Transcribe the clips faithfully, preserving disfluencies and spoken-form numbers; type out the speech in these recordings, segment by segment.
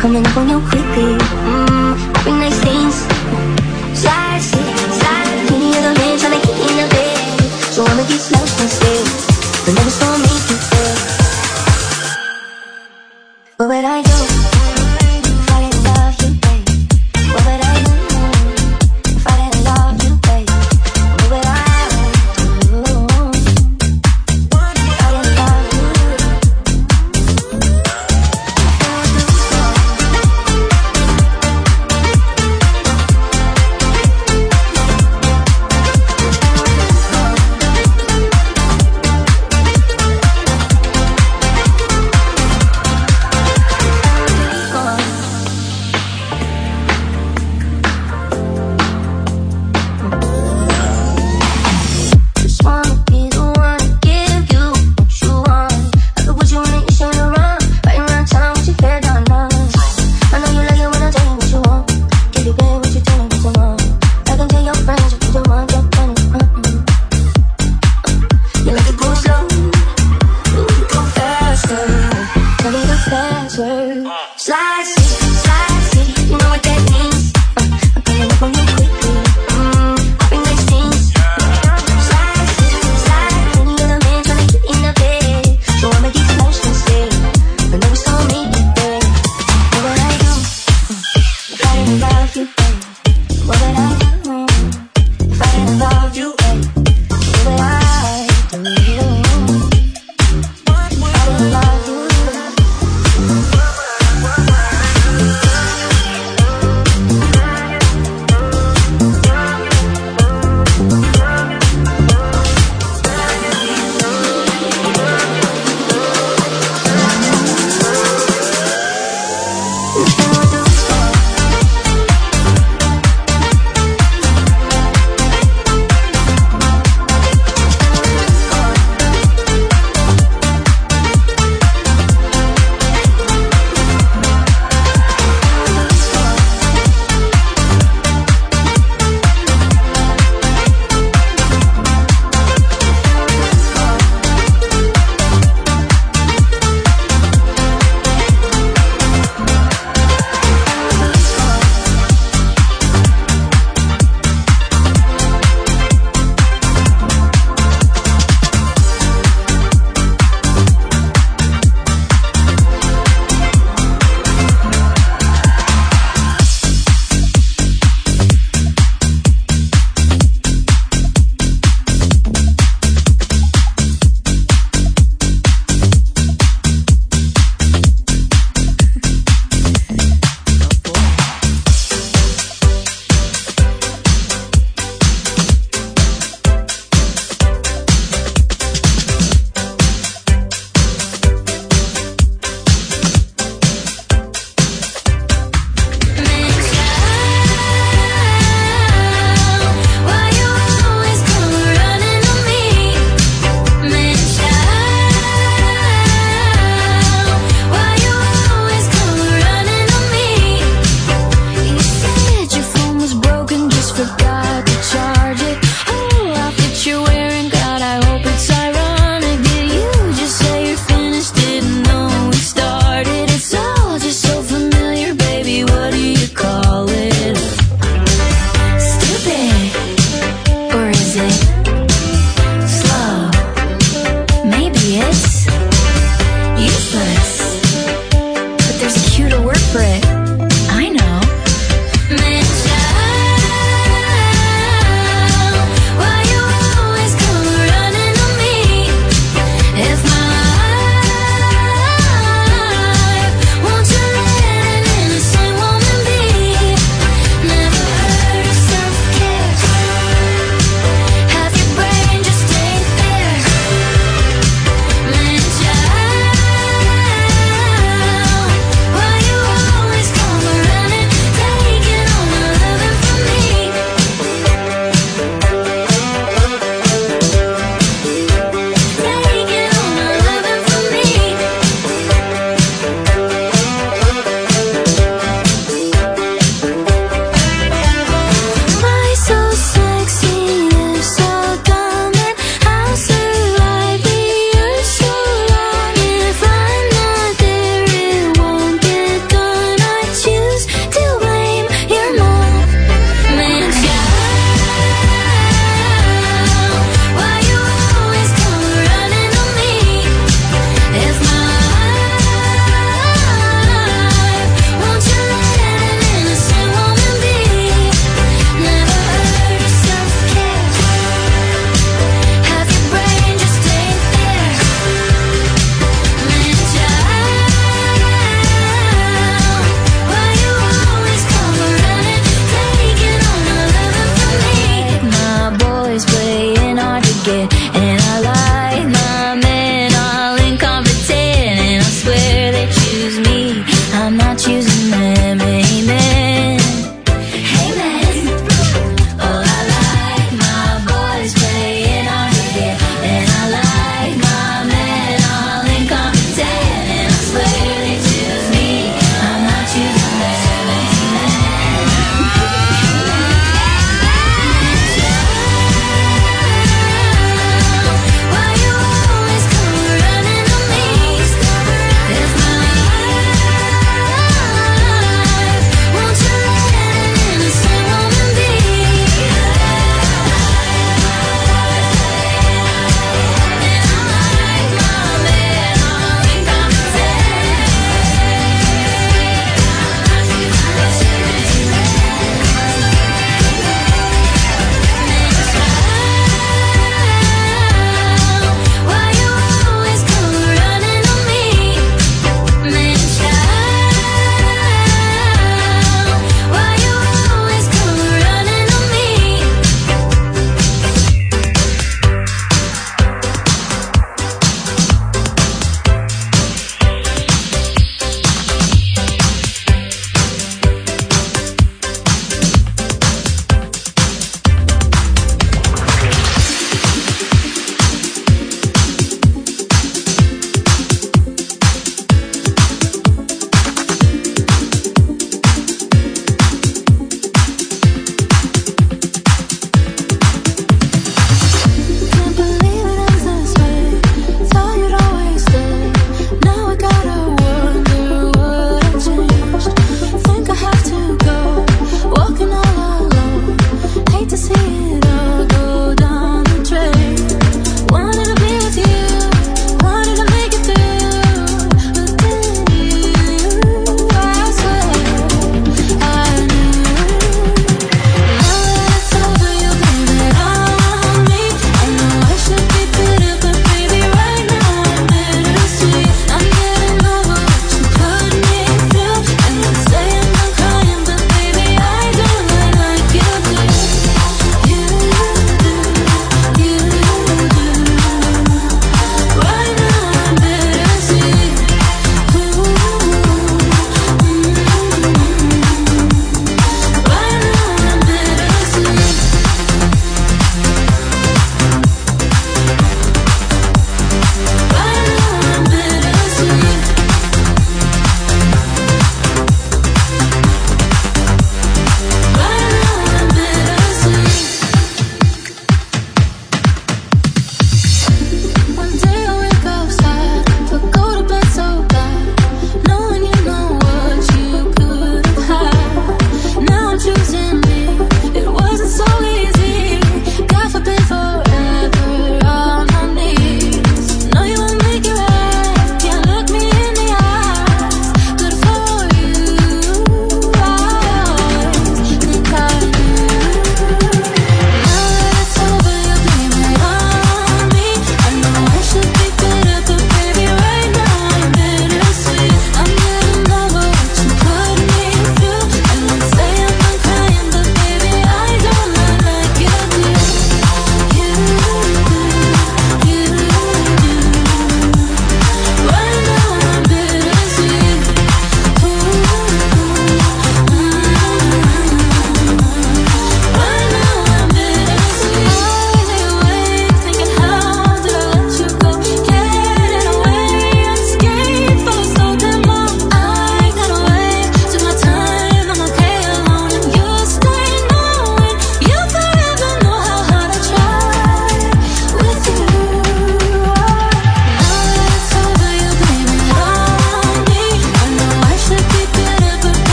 coming up on you quickly. Mmm, having nice things. Slide, slide, slide. Any other man tryna get in the bed, so I'ma get slow instead. But never saw me to fail. What would I do if I didn't love you, babe? What would I do if I didn't love you, babe? What would I do if I didn't love you?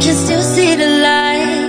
can still see the light.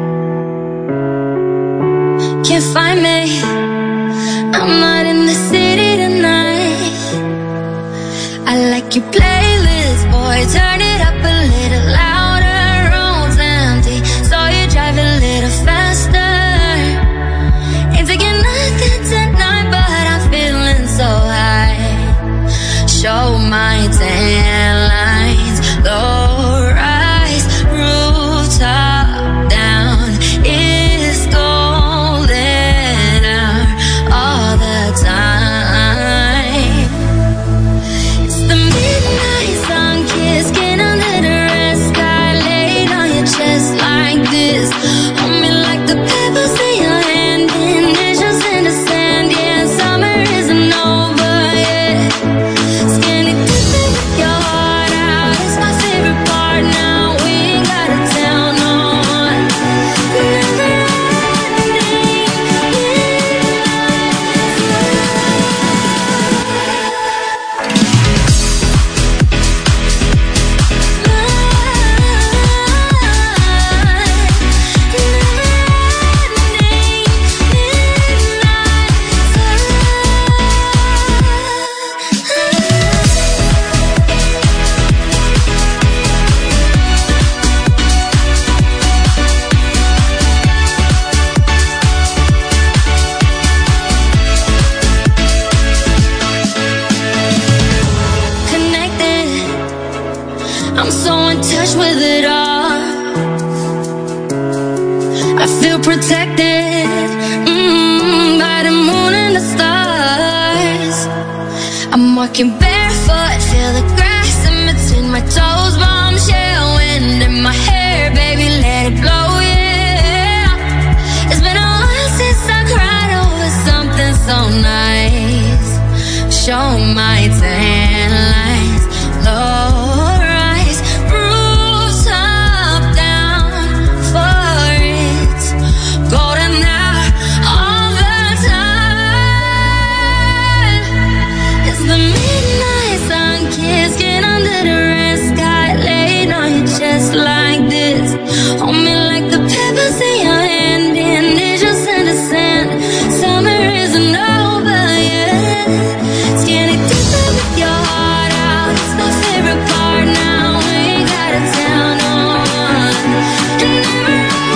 Can't find me, I'm not in the city tonight. I like your playlist, boy, turn it up a little louder. Roads empty, so you drive a little faster. Ain't taking nothing tonight, but I'm feeling so high. Show my tan lines, low rise, rooftop down. It's golden hour all the time. It's the midnight sun kiss, skin under the red sky, laid on your chest like this. Hold me like the pebbles in your hand, initials in the sand. Yeah, summer isn't over yet. Skinny dipping with your heart out, it's my favorite part now. We ain't gotta tell no one. Never ending connected, I'm so in touch with it all. I feel protected mm, by the moon and the stars. I'm walking barefoot, feel the grass in between my toes. Bombshell wind in my hair, baby, let it blow, yeah. It's been a while since I cried over something so nice. Show my tan lines, low rise, rooftop down for it. Golden hour all the time. It's the midnight sun kiss, skin under the red sky, laid on your chest like this. Hold me like the pebbles in your hand, initials in the sand. Summer isn't over yet. Skinny dipping with your heart out, it's my favorite part now. We ain't gotta tell no one. Never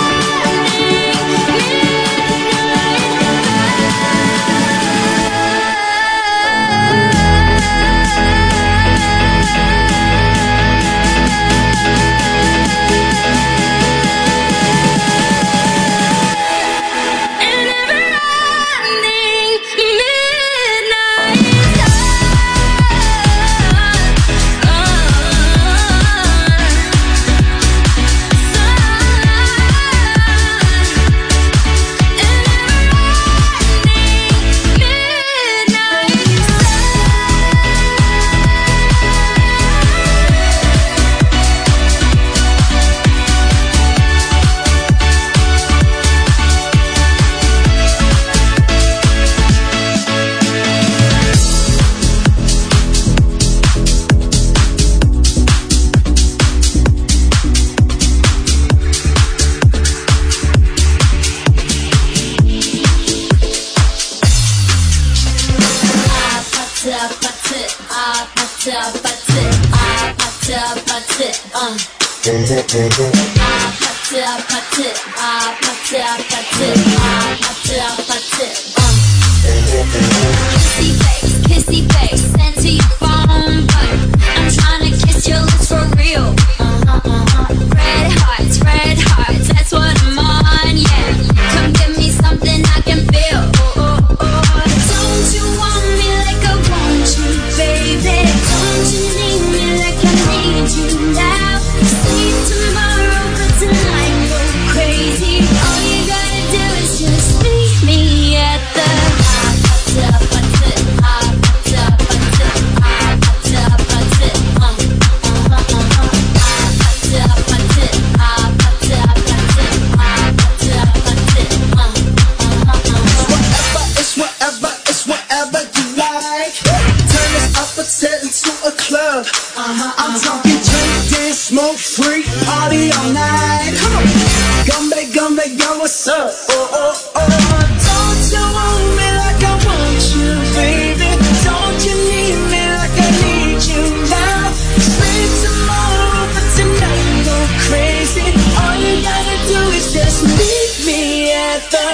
kissy face, kissy face, sent to your phone, but I'm trying to kiss your lips for real. Uh-huh, uh-huh. Red hearts, red hearts, that's what I'm on, yeah. Come give me something I can feel. Oh, oh, oh. Don't you want me like I want you, baby? Don't you need me like I need you now? Sleep tomorrow, but tonight go crazy. All you gotta do is just meet me at the Whatever, it's whatever you like. turn this uppercut into a club. Uh-huh, I'm talking drink, dance, smoke, free, party all night. Come on, Gumbe, Gumbe, yo, what's up? Oh, oh, oh. Don't you want me like I want you, baby? Don't you need me like I need you now? Spend tomorrow, but tonight go crazy. All you gotta do is just meet me at the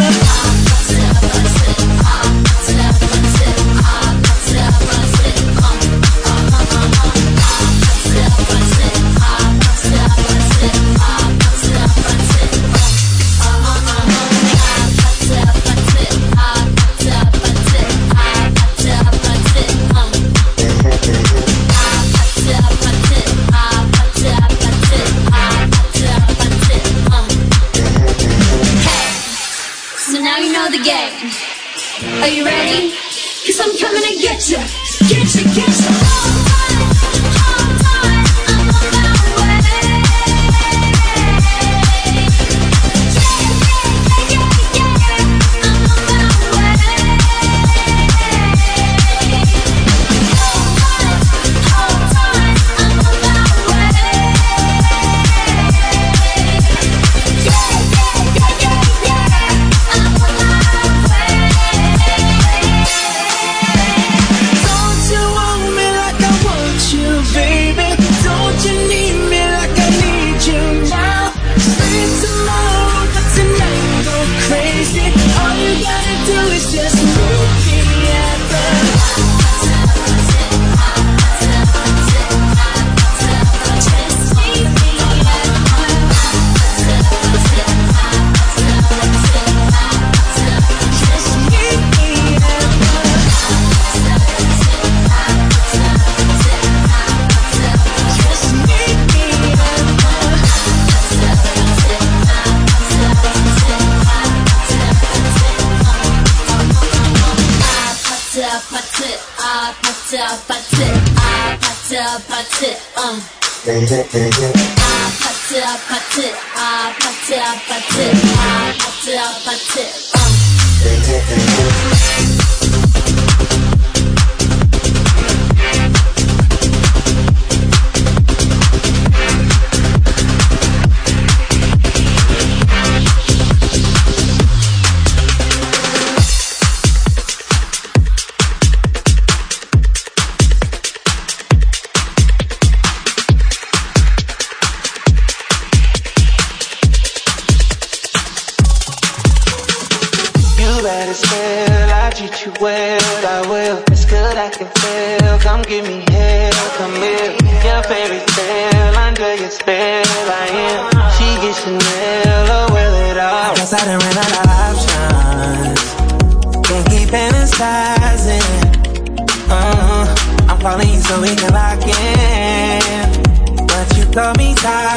Are you ready? Cause I'm coming to get you. Get you, get you. Hold tight, hold tight, I'm on my way. Yeah, yeah, yeah, yeah, I'm on my way. Hold tight, hold tight, I'm on my way. Yeah, yeah, yeah, yeah, yeah, I'm on my way. Don't you want me like I want you, baby? Don't you need me like I need you now? Spend tomorrow, but tonight go crazy. All you gotta do is just meet me at the just meet me at just meet me at just meet me at better still, I treat you well, I will. It's good, I can feel. Come give me hell, come here. Your fairy tale, under your spell, I am. She gets Chanel, oh, will it all. I guess I done ran out of options. Can't keep fantasizing. Uh, I'm calling you so we can lock in, but you call me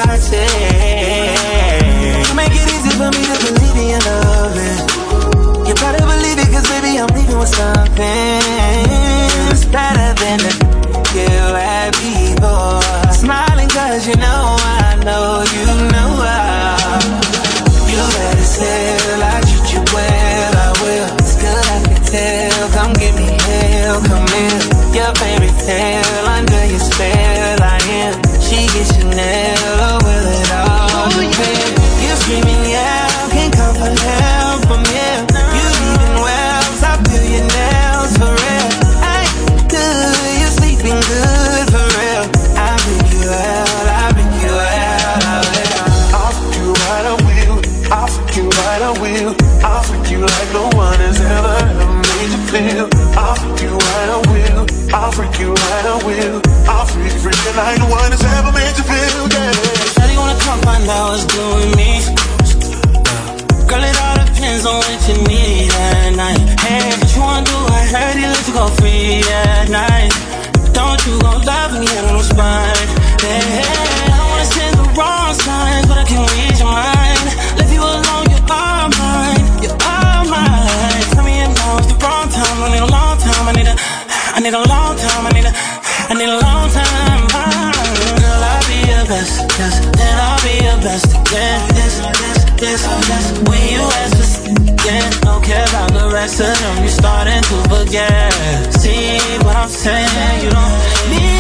toxic. You make it easy for me to believe in your loving. You better believe it, cause baby I'm leaving with something it's better than the you had before. Smiling cause you know I know you know how. You better still, I treat you well, I will. It's good, I can tell, come give me hell, come in. Your fairy tale, under your spell, I am. She gets Chanel, oh will it all depend. You're screaming yeah, can't come for help from here. You leaving well, I feel your nails for real. I ain't good, you're sleeping good for real. I bring you out, I bring you out, I will. I'll freak you right, I will. I'll freak you right, I will. I'll freak you like no one has ever, ever made you feel. I'll freak you right, I will. I'll freak you right, I will. I'll freak, freak you like no one has ever made you feel, yeah. Shawty wanna come find out what's doing me. Girl, it all depends on what you need at night. Hey, what you wanna do? I heard you let you go free at night. Don't you gon' love me out on no spine. Hey, I don't wanna send the wrong signs, but I can read your mind. Leave you alone, you're all mine. You're all mine. Tell me now it's the wrong time. I need a long time. I need a, I need a long time. I need a, I need a long time. Girl, I'll be your best, yes. Then I'll be your best again. This, this. this. When you ask for again, don't care about the rest of them. You're starting to forget. See what I'm saying? You don't need